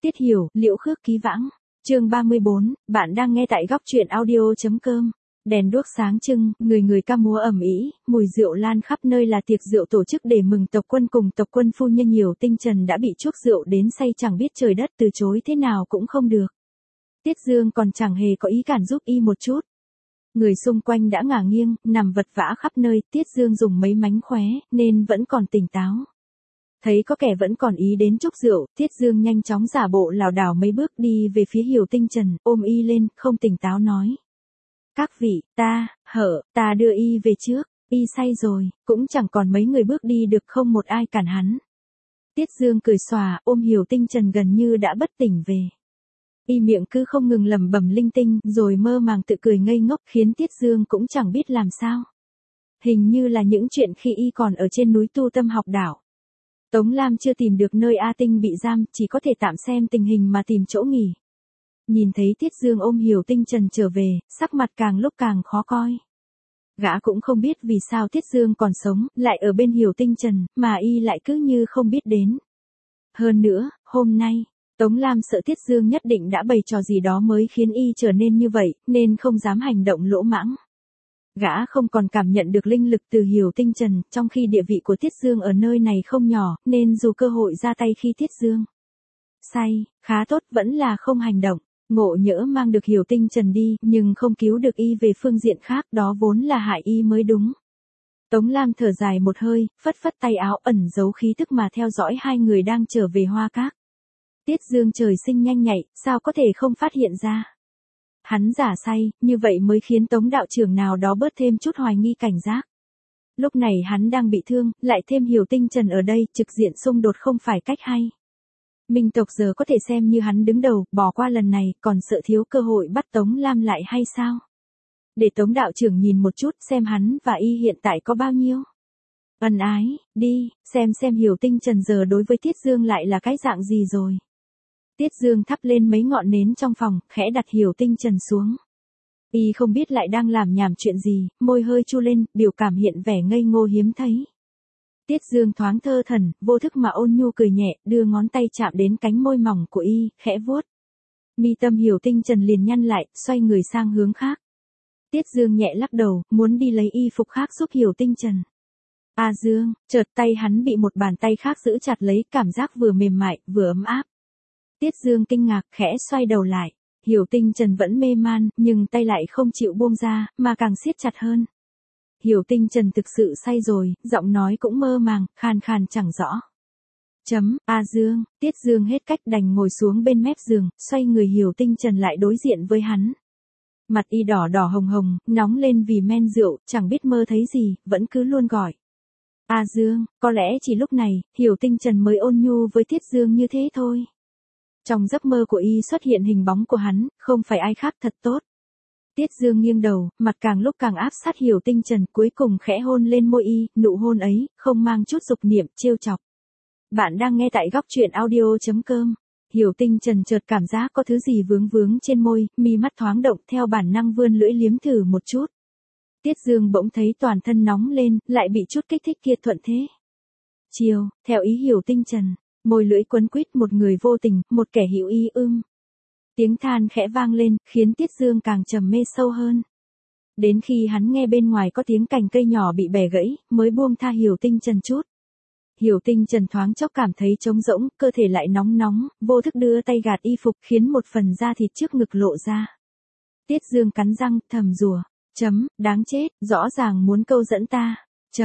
Tiết Hiểu, Liễu Khước Ký Vãng. Chương 34, bạn đang nghe tại góc truyện audio.com. Đèn đuốc sáng trưng, người người ca múa ầm ĩ, mùi rượu lan khắp nơi là tiệc rượu tổ chức để mừng tộc quân cùng tộc quân phu nhân Hiểu Tinh Trần đã bị chuốc rượu đến say chẳng biết trời đất, từ chối thế nào cũng không được. Tiết Dương còn chẳng hề có ý cản giúp y một chút. Người xung quanh đã ngả nghiêng, nằm vật vã khắp nơi, Tiết Dương dùng mấy mánh khóe, nên vẫn còn tỉnh táo. Thấy có kẻ vẫn còn ý đến chúc rượu, Tiết Dương nhanh chóng giả bộ lảo đảo mấy bước đi về phía Hiểu Tinh Trần, ôm y lên, không tỉnh táo nói. Các vị, ta đưa y về trước, y say rồi, cũng chẳng còn mấy người bước đi được, không một ai cản hắn. Tiết Dương cười xòa, ôm Hiểu Tinh Trần gần như đã bất tỉnh về. Y miệng cứ không ngừng lẩm bẩm linh tinh, rồi mơ màng tự cười ngây ngốc, khiến Tiết Dương cũng chẳng biết làm sao. Hình như là những chuyện khi y còn ở trên núi tu tâm học đạo. Tống Lam chưa tìm được nơi A Tinh bị giam, chỉ có thể tạm xem tình hình mà tìm chỗ nghỉ. Nhìn thấy Tiết Dương ôm Hiểu Tinh Trần trở về, sắc mặt càng lúc càng khó coi. Gã cũng không biết vì sao Tiết Dương còn sống, lại ở bên Hiểu Tinh Trần, mà y lại cứ như không biết đến. Hơn nữa, hôm nay, Tống Lam sợ Tiết Dương nhất định đã bày trò gì đó mới khiến y trở nên như vậy, nên không dám hành động lỗ mãng. Gã không còn cảm nhận được linh lực từ Hiểu Tinh Trần, trong khi địa vị của Tiết Dương ở nơi này không nhỏ, nên dù cơ hội ra tay khi Tiết Dương say, khá tốt vẫn là không hành động. Ngộ nhỡ mang được Hiểu Tinh Trần đi, nhưng không cứu được y về phương diện khác, đó vốn là hại y mới đúng. Tống Lam thở dài một hơi, phất phất tay áo ẩn giấu khí tức mà theo dõi hai người đang trở về Hoa Các. Tiết Dương trời sinh nhanh nhạy, sao có thể không phát hiện ra. Hắn giả say, như vậy mới khiến Tống đạo trưởng nào đó bớt thêm chút hoài nghi cảnh giác. Lúc này hắn đang bị thương, lại thêm Hiểu Tinh Trần ở đây, trực diện xung đột không phải cách hay. Minh tộc giờ có thể xem như hắn đứng đầu, bỏ qua lần này, còn sợ thiếu cơ hội bắt Tống Lam lại hay sao? Để Tống đạo trưởng nhìn một chút xem hắn và y hiện tại có bao nhiêu. Ân ái, đi, xem Hiểu Tinh Trần giờ đối với Tiết Dương lại là cái dạng gì rồi. Tiết Dương thắp lên mấy ngọn nến trong phòng, khẽ đặt Hiểu Tinh Trần xuống. Y không biết lại đang làm nhảm chuyện gì, môi hơi chu lên, biểu cảm hiện vẻ ngây ngô hiếm thấy. Tiết Dương thoáng thơ thần, vô thức mà ôn nhu cười nhẹ, đưa ngón tay chạm đến cánh môi mỏng của y, khẽ vuốt. Mi tâm Hiểu Tinh Trần liền nhăn lại, xoay người sang hướng khác. Tiết Dương nhẹ lắc đầu, muốn đi lấy y phục khác giúp Hiểu Tinh Trần. Dương, chợt tay hắn bị một bàn tay khác giữ chặt lấy, cảm giác vừa mềm mại, vừa ấm áp. Tiết Dương kinh ngạc, khẽ xoay đầu lại. Hiểu Tinh Trần vẫn mê man, nhưng tay lại không chịu buông ra, mà càng siết chặt hơn. Hiểu Tinh Trần thực sự say rồi, giọng nói cũng mơ màng, khàn khàn chẳng rõ. Dương, Tiết Dương hết cách đành ngồi xuống bên mép giường, xoay người Hiểu Tinh Trần lại đối diện với hắn. Mặt y đỏ đỏ hồng hồng, nóng lên vì men rượu, chẳng biết mơ thấy gì, vẫn cứ luôn gọi. Dương, có lẽ chỉ lúc này, Hiểu Tinh Trần mới ôn nhu với Tiết Dương như thế thôi. Trong giấc mơ của y xuất hiện hình bóng của hắn, không phải ai khác, thật tốt. Tiết Dương nghiêng đầu, mặt càng lúc càng áp sát Hiểu Tinh Trần, cuối cùng khẽ hôn lên môi y, nụ hôn ấy, không mang chút dục niệm, trêu chọc. Bạn đang nghe tại góc truyện audio.com. Hiểu Tinh Trần chợt cảm giác có thứ gì vướng vướng trên môi, mi mắt thoáng động, theo bản năng vươn lưỡi liếm thử một chút. Tiết Dương bỗng thấy toàn thân nóng lên, lại bị chút kích thích kia thuận thế. Chiều, theo ý Hiểu Tinh Trần, môi lưỡi quấn quýt, một người vô tình, một kẻ hữu ý Tiếng than khẽ vang lên, khiến Tiết Dương càng trầm mê sâu hơn. Đến khi hắn nghe bên ngoài có tiếng cành cây nhỏ bị bẻ gãy, mới buông tha Hiểu Tinh Trần chút. Hiểu Tinh Trần thoáng chốc cảm thấy trống rỗng, cơ thể lại nóng nóng, vô thức đưa tay gạt y phục, khiến một phần da thịt trước ngực lộ ra. Tiết Dương cắn răng, thầm rủa. Đáng chết, rõ ràng muốn câu dẫn ta.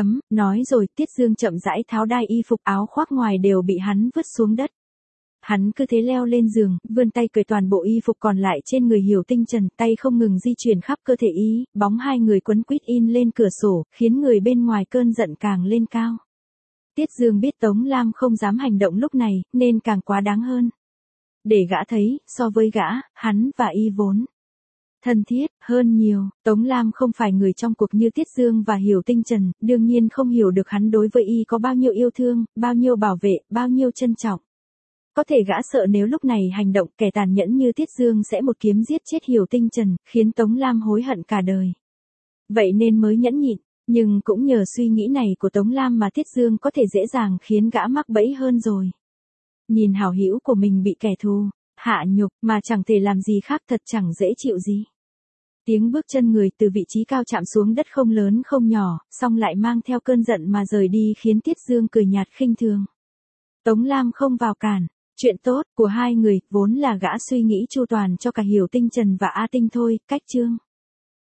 Nói rồi, Tiết Dương chậm rãi tháo đai y phục, áo khoác ngoài đều bị hắn vứt xuống đất. Hắn cứ thế leo lên giường, vươn tay cởi toàn bộ y phục còn lại trên người Hiểu Tinh Trần, tay không ngừng di chuyển khắp cơ thể y, bóng hai người quấn quýt in lên cửa sổ, khiến người bên ngoài cơn giận càng lên cao. Tiết Dương biết Tống Lam không dám hành động lúc này, nên càng quá đáng hơn. Để gã thấy, so với gã, hắn và y vốn thân thiết hơn nhiều. Tống Lam không phải người trong cuộc như Tiết Dương và Hiểu Tinh Trần, đương nhiên không hiểu được hắn đối với y có bao nhiêu yêu thương, bao nhiêu bảo vệ, bao nhiêu trân trọng. Có thể gã sợ nếu lúc này hành động, kẻ tàn nhẫn như Tiết Dương sẽ một kiếm giết chết Hiểu Tinh Trần, khiến Tống Lam hối hận cả đời. Vậy nên mới nhẫn nhịn, nhưng cũng nhờ suy nghĩ này của Tống Lam mà Tiết Dương có thể dễ dàng khiến gã mắc bẫy hơn rồi. Nhìn hảo hữu của mình bị kẻ thù hạ nhục mà chẳng thể làm gì khác, thật chẳng dễ chịu gì. Tiếng bước chân người từ vị trí cao chạm xuống đất không lớn không nhỏ, song lại mang theo cơn giận mà rời đi, khiến Tiết Dương cười nhạt khinh thường. Tống Lam không vào cản. Chuyện tốt của hai người vốn là gã suy nghĩ chu toàn cho cả Hiểu Tinh Trần và A Tinh thôi. Cách chương